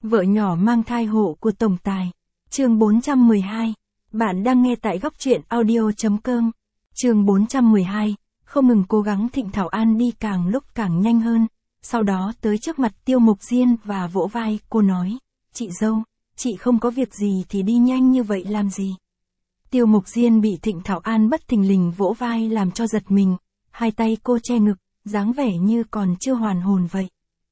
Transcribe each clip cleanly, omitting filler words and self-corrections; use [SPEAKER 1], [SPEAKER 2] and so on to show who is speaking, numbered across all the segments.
[SPEAKER 1] Vợ nhỏ mang thai hộ của tổng tài. Chương 412. Bạn đang nghe tại góc truyện audio.com. Chương 412. Không ngừng cố gắng Thịnh Thảo An đi càng lúc càng nhanh hơn. Sau đó tới trước mặt Tiêu Mộc Diên và vỗ vai cô nói. Chị dâu, chị không có việc gì thì đi nhanh như vậy làm gì? Tiêu Mộc Diên bị Thịnh Thảo An bất thình lình vỗ vai làm cho giật mình. Hai tay cô che ngực, dáng vẻ như còn chưa hoàn hồn vậy.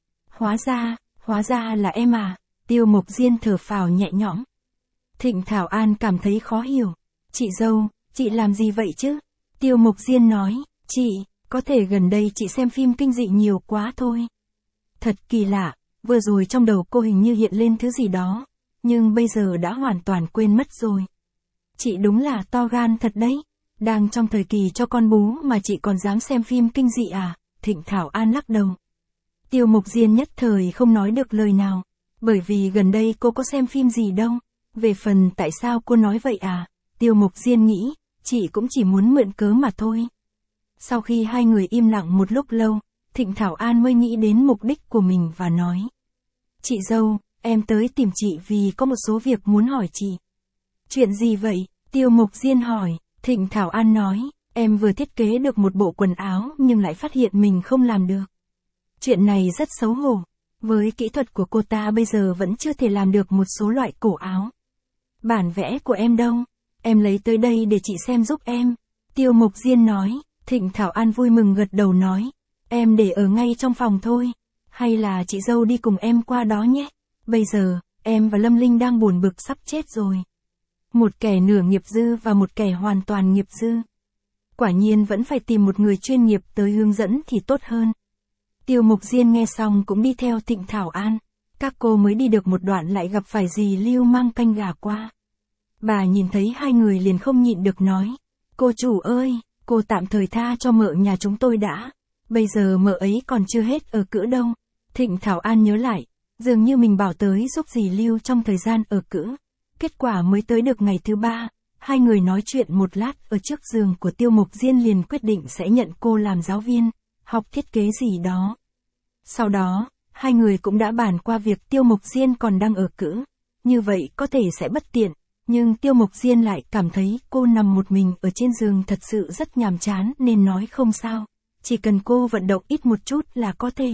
[SPEAKER 1] Hóa ra là em à. Tiêu Mộc Diên thở phào nhẹ nhõm. Thịnh Thảo An cảm thấy khó hiểu. Chị dâu, chị làm gì vậy chứ? Tiêu Mộc Diên nói, chị, có thể gần đây chị xem phim kinh dị nhiều quá thôi. Thật kỳ lạ, vừa rồi trong đầu cô hình như hiện lên thứ gì đó, nhưng bây giờ đã hoàn toàn quên mất rồi. Chị đúng là to gan thật đấy, đang trong thời kỳ cho con bú mà chị còn dám xem phim kinh dị à? Thịnh Thảo An lắc đầu. Tiêu Mộc Diên nhất thời không nói được lời nào, bởi vì gần đây cô có xem phim gì đâu. Về phần tại sao cô nói vậy à? Tiêu Mộc Diên nghĩ, chị cũng chỉ muốn mượn cớ mà thôi. Sau khi hai người im lặng một lúc lâu, Thịnh Thảo An mới nghĩ đến mục đích của mình và nói. Chị dâu, em tới tìm chị vì có một số việc muốn hỏi chị. Chuyện gì vậy? Tiêu Mộc Diên hỏi. Thịnh Thảo An nói, em vừa thiết kế được một bộ quần áo nhưng lại phát hiện mình không làm được. Chuyện này rất xấu hổ. Với kỹ thuật của cô ta bây giờ vẫn chưa thể làm được một số loại cổ áo. Bản vẽ của em đâu? Em lấy tới đây để chị xem giúp em. Tiêu Mộc Diên nói. Thịnh Thảo An vui mừng gật đầu nói. Em để ở ngay trong phòng thôi. Hay là chị dâu đi cùng em qua đó nhé. Bây giờ, em và Lâm Linh đang buồn bực sắp chết rồi. Một kẻ nửa nghiệp dư và một kẻ hoàn toàn nghiệp dư. Quả nhiên vẫn phải tìm một người chuyên nghiệp tới hướng dẫn thì tốt hơn. Tiêu Mộc Diên nghe xong cũng đi theo Thịnh Thảo An. Các cô mới đi được một đoạn lại gặp phải dì Lưu mang canh gà qua. Bà nhìn thấy hai người liền không nhịn được nói. Cô chủ ơi, cô tạm thời tha cho mợ nhà chúng tôi đã. Bây giờ mợ ấy còn chưa hết ở cữ đâu. Thịnh Thảo An nhớ lại, dường như mình bảo tới giúp dì Lưu trong thời gian ở cữ. Kết quả mới tới được ngày thứ 3, hai người nói chuyện một lát ở trước giường của Tiêu Mộc Diên liền quyết định sẽ nhận cô làm giáo viên, học thiết kế gì đó. Sau đó, hai người cũng đã bàn qua việc Tiêu Mộc Diên còn đang ở cữ, như vậy có thể sẽ bất tiện, nhưng Tiêu Mộc Diên lại cảm thấy cô nằm một mình ở trên giường thật sự rất nhàm chán nên nói không sao, chỉ cần cô vận động ít một chút là có thể.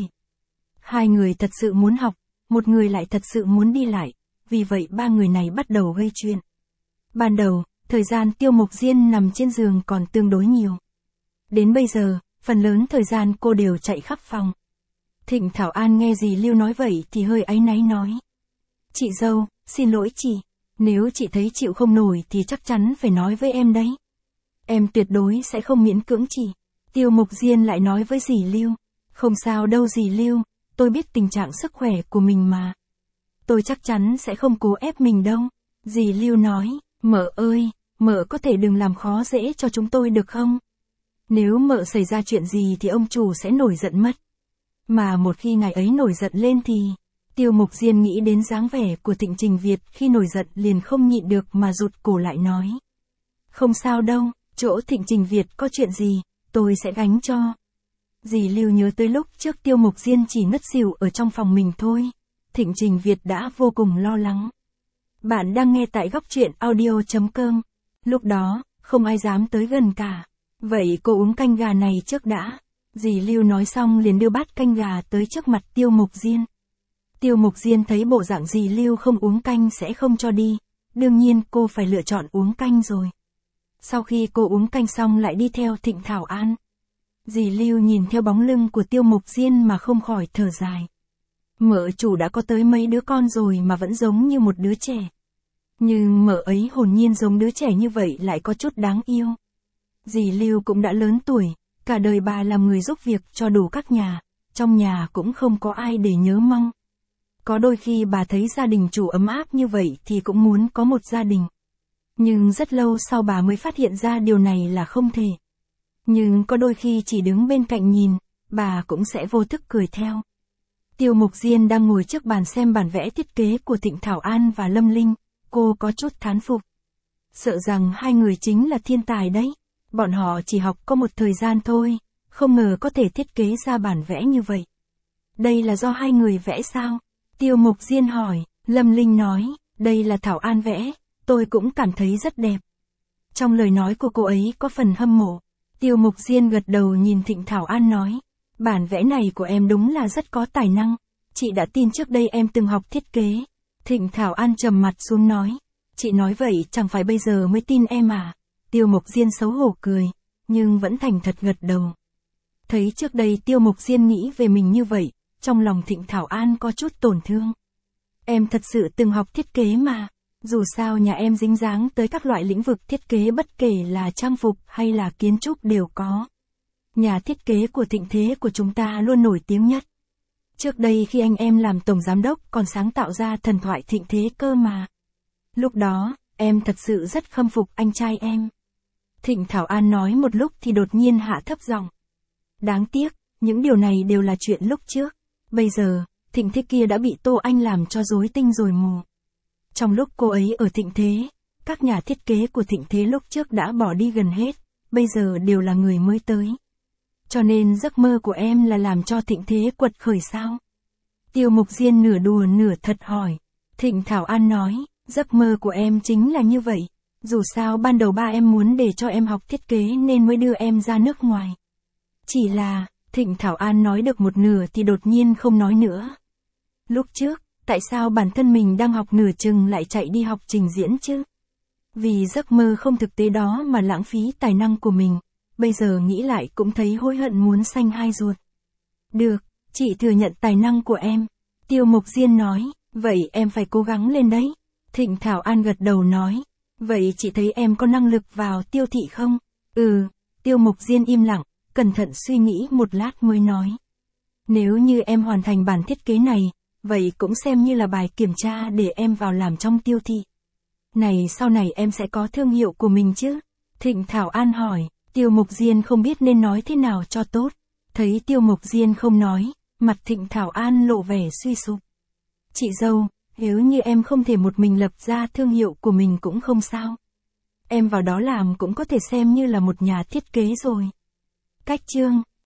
[SPEAKER 1] Hai người thật sự muốn học, một người lại thật sự muốn đi lại, vì vậy ba người này bắt đầu gây chuyện. Ban đầu, thời gian Tiêu Mộc Diên nằm trên giường còn tương đối nhiều. Đến bây giờ, phần lớn thời gian cô đều chạy khắp phòng. Thịnh Thảo An nghe dì Lưu nói vậy thì hơi áy náy nói. Chị dâu, xin lỗi chị, nếu chị thấy chịu không nổi thì chắc chắn phải nói với em đấy. Em tuyệt đối sẽ không miễn cưỡng chị. Tiêu Mộc Diên lại nói với dì Lưu. Không sao đâu dì Lưu, tôi biết tình trạng sức khỏe của mình mà. Tôi chắc chắn sẽ không cố ép mình đâu. Dì Lưu nói, mợ ơi, mợ có thể đừng làm khó dễ cho chúng tôi được không? Nếu mợ xảy ra chuyện gì thì ông chủ sẽ nổi giận mất. Mà một khi ngài ấy nổi giận lên thì... Tiêu Mộc Diên nghĩ đến dáng vẻ của Thịnh Trình Việt khi nổi giận liền không nhịn được mà rụt cổ lại nói. Không sao đâu, chỗ Thịnh Trình Việt có chuyện gì, tôi sẽ gánh cho. Dì Lưu nhớ tới lúc trước Tiêu Mộc Diên chỉ ngất xỉu ở trong phòng mình thôi. Thịnh Trình Việt đã vô cùng lo lắng. Bạn đang nghe tại góc truyện audio.com. Lúc đó, không ai dám tới gần cả. Vậy cô uống canh gà này trước đã. Dì Lưu nói xong liền đưa bát canh gà tới trước mặt Tiêu Mộc Diên. Tiêu Mộc Diên thấy bộ dạng dì Lưu không uống canh sẽ không cho đi. Đương nhiên cô phải lựa chọn uống canh rồi. Sau khi cô uống canh xong lại đi theo Thịnh Thảo An. Dì Lưu nhìn theo bóng lưng của Tiêu Mộc Diên mà không khỏi thở dài. Mợ chủ đã có tới mấy đứa con rồi mà vẫn giống như một đứa trẻ. Nhưng mợ ấy hồn nhiên giống đứa trẻ như vậy lại có chút đáng yêu. Dì Lưu cũng đã lớn tuổi, cả đời bà làm người giúp việc cho đủ các nhà, trong nhà cũng không có ai để nhớ mong. Có đôi khi bà thấy gia đình chủ ấm áp như vậy thì cũng muốn có một gia đình. Nhưng rất lâu sau bà mới phát hiện ra điều này là không thể. Nhưng có đôi khi chỉ đứng bên cạnh nhìn, bà cũng sẽ vô thức cười theo. Tiêu Mộc Diên đang ngồi trước bàn xem bản vẽ thiết kế của Thịnh Thảo An và Lâm Linh, cô có chút thán phục. Sợ rằng hai người chính là thiên tài đấy, bọn họ chỉ học có một thời gian thôi, không ngờ có thể thiết kế ra bản vẽ như vậy. Đây là do hai người vẽ sao? Tiêu Mộc Diên hỏi, Lâm Linh nói, đây là Thảo An vẽ, tôi cũng cảm thấy rất đẹp. Trong lời nói của cô ấy có phần hâm mộ. Tiêu Mục Diên gật đầu nhìn Thịnh Thảo An nói, bản vẽ này của em đúng là rất có tài năng, chị đã tin trước đây em từng học thiết kế. Thịnh Thảo An trầm mặt xuống nói, chị nói vậy chẳng phải bây giờ mới tin em à? Tiêu Mục Diên xấu hổ cười, nhưng vẫn thành thật gật đầu. Thấy trước đây Tiêu Mục Diên nghĩ về mình như vậy, trong lòng Thịnh Thảo An có chút tổn thương. Em thật sự từng học thiết kế mà, dù sao nhà em dính dáng tới các loại lĩnh vực thiết kế bất kể là trang phục hay là kiến trúc đều có. Nhà thiết kế của Thịnh Thế của chúng ta luôn nổi tiếng nhất. Trước đây khi anh em làm tổng giám đốc còn sáng tạo ra thần thoại Thịnh Thế cơ mà. Lúc đó, em thật sự rất khâm phục anh trai em. Thịnh Thảo An nói một lúc thì đột nhiên hạ thấp giọng. Đáng tiếc, những điều này đều là chuyện lúc trước. Bây giờ, Thịnh Thế kia đã bị Tô Anh làm cho rối tinh rồi mù. Trong lúc cô ấy ở Thịnh Thế, các nhà thiết kế của Thịnh Thế lúc trước đã bỏ đi gần hết, bây giờ đều là người mới tới. Cho nên giấc mơ của em là làm cho Thịnh Thế quật khởi sao? Tiêu Mục Diên nửa đùa nửa thật hỏi. Thịnh Thảo An nói, giấc mơ của em chính là như vậy. Dù sao ban đầu ba em muốn để cho em học thiết kế nên mới đưa em ra nước ngoài. Chỉ là, Thịnh Thảo An nói được một nửa thì đột nhiên không nói nữa. Lúc trước, tại sao bản thân mình đang học nửa chừng lại chạy đi học trình diễn chứ? Vì giấc mơ không thực tế đó mà lãng phí tài năng của mình, bây giờ nghĩ lại cũng thấy hối hận muốn xanh hai ruột. Được, chị thừa nhận tài năng của em. Tiêu Mục Diên nói, vậy em phải cố gắng lên đấy. Thịnh Thảo An gật đầu nói, vậy chị thấy em có năng lực vào Tiêu thị không? Tiêu Mục Diên im lặng, cẩn thận suy nghĩ một lát mới nói. Nếu như em hoàn thành bản thiết kế này, vậy cũng xem như là bài kiểm tra để em vào làm trong Tiêu thị. Này sau này em sẽ có thương hiệu của mình chứ? Thịnh Thảo An hỏi, Tiêu Mục Diên không biết nên nói thế nào cho tốt. Thấy Tiêu Mục Diên không nói, mặt Thịnh Thảo An lộ vẻ suy sụp. Chị dâu, nếu như em không thể một mình lập ra thương hiệu của mình cũng không sao. Em vào đó làm cũng có thể xem như là một nhà thiết kế rồi. Cách chương